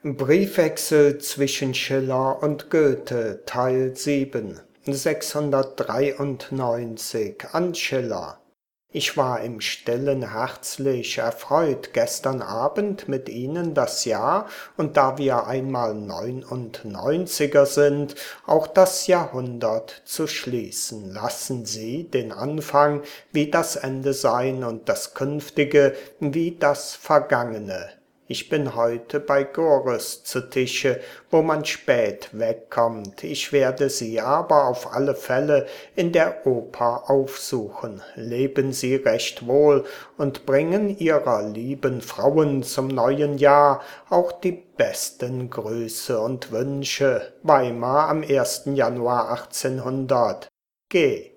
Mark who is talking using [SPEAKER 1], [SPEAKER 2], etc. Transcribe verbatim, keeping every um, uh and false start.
[SPEAKER 1] Briefwechsel zwischen Schiller und Goethe, Teil sieben, sechshundertdreiundneunzig an Schiller. Ich war im Stillen herzlich erfreut, gestern Abend mit Ihnen das Jahr, und da wir einmal Neunundneunziger sind, auch das Jahrhundert zu schließen. Lassen Sie den Anfang wie das Ende sein und das Künftige wie das Vergangene. Ich bin heute bei Goris zu Tische, wo man spät wegkommt. Ich werde Sie aber auf alle Fälle in der Oper aufsuchen. Leben Sie recht wohl und bringen Ihrer lieben Frauen zum neuen Jahr auch die besten Grüße und Wünsche. Weimar am ersten Januar achtzehnhundert. G